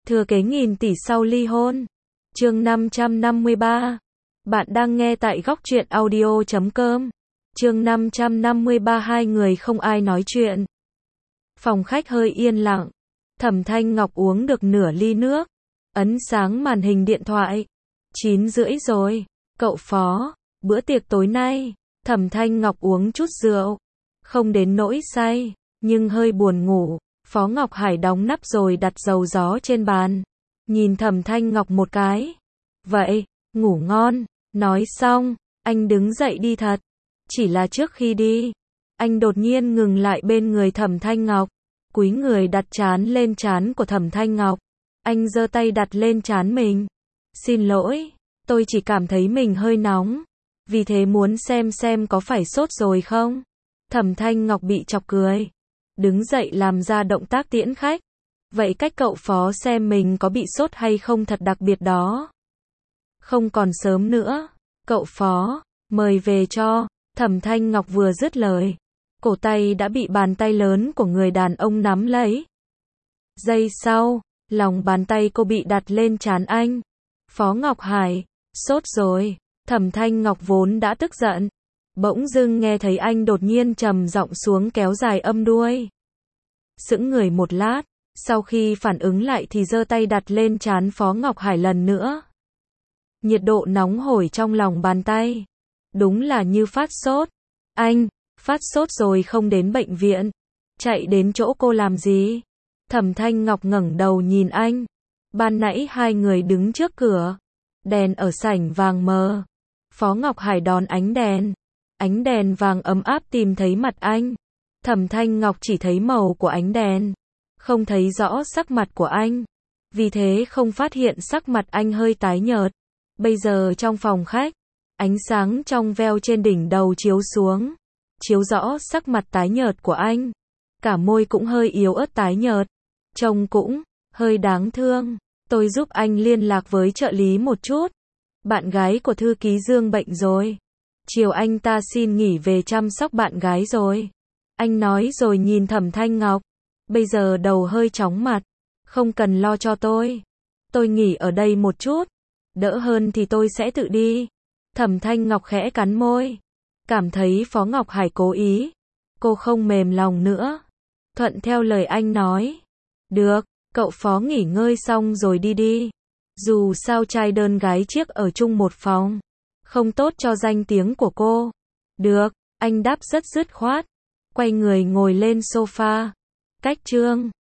Thừa kế nghìn tỷ sau ly hôn. Chương 553. Bạn đang nghe tại góc truyện audio.com. Chương 553. Hai người không ai nói chuyện. Phòng khách hơi yên lặng. Thẩm Thanh Ngọc uống được nửa ly nước. Ấn sáng màn hình điện thoại. 9:30 rồi. Cậu Phó, bữa tiệc tối nay. Thẩm Thanh Ngọc uống chút rượu. Không đến nỗi say, nhưng hơi buồn ngủ. Phó Ngọc Hải đóng nắp rồi đặt dầu gió trên bàn. Nhìn Thẩm Thanh Ngọc một cái. Vậy, ngủ ngon. Nói xong, anh đứng dậy đi thật. Chỉ là trước khi đi, anh đột nhiên ngừng lại bên người Thẩm Thanh Ngọc. Cúi người đặt trán lên trán của Thẩm Thanh Ngọc. Anh giơ tay đặt lên trán mình. Xin lỗi, tôi chỉ cảm thấy mình hơi nóng. Vì thế muốn xem có phải sốt rồi không? Thẩm Thanh Ngọc bị chọc cười. Đứng dậy làm ra động tác tiễn khách. Vậy cách cậu Phó xem mình có bị sốt hay không thật đặc biệt đó. Không còn sớm nữa. Cậu Phó, mời về cho. Thẩm Thanh Ngọc vừa dứt lời. Cổ tay đã bị bàn tay lớn của người đàn ông nắm lấy. Giây sau, lòng bàn tay cô bị đặt lên trán anh. Phó Ngọc Hải, sốt rồi. Thẩm Thanh Ngọc vốn đã tức giận. Bỗng dưng nghe thấy anh đột nhiên trầm giọng xuống kéo dài âm đuôi. Sững người một lát, sau khi phản ứng lại thì giơ tay đặt lên trán Phó Ngọc Hải lần nữa. Nhiệt độ nóng hổi trong lòng bàn tay. Đúng là như phát sốt. Anh, phát sốt rồi không đến bệnh viện. Chạy đến chỗ cô làm gì? Thẩm Thanh Ngọc ngẩng đầu nhìn anh. Ban nãy hai người đứng trước cửa. Đèn ở sảnh vàng mờ. Phó Ngọc Hải đón ánh đèn. Ánh đèn vàng ấm áp tìm thấy mặt anh. Thẩm Thanh Ngọc chỉ thấy màu của ánh đèn. Không thấy rõ sắc mặt của anh. Vì thế không phát hiện sắc mặt anh hơi tái nhợt. Bây giờ trong phòng khách, ánh sáng trong veo trên đỉnh đầu chiếu xuống. Chiếu rõ sắc mặt tái nhợt của anh. Cả môi cũng hơi yếu ớt tái nhợt. Trông cũng hơi đáng thương. Tôi giúp anh liên lạc với trợ lý một chút. Bạn gái của thư ký Dương bệnh rồi. Chiều anh ta xin nghỉ về chăm sóc bạn gái rồi. Anh nói rồi nhìn Thẩm Thanh Ngọc. Bây giờ đầu hơi chóng mặt. Không cần lo cho tôi. Tôi nghỉ ở đây một chút. Đỡ hơn thì tôi sẽ tự đi. Thẩm Thanh Ngọc khẽ cắn môi. Cảm thấy Phó Ngọc Hải cố ý. Cô không mềm lòng nữa. Thuận theo lời anh nói. Được, cậu Phó nghỉ ngơi xong rồi đi đi. Dù sao trai đơn gái chiếc ở chung một phòng. Không tốt cho danh tiếng của cô. Được, anh đáp rất dứt khoát. Quay người ngồi lên sofa. Cách chương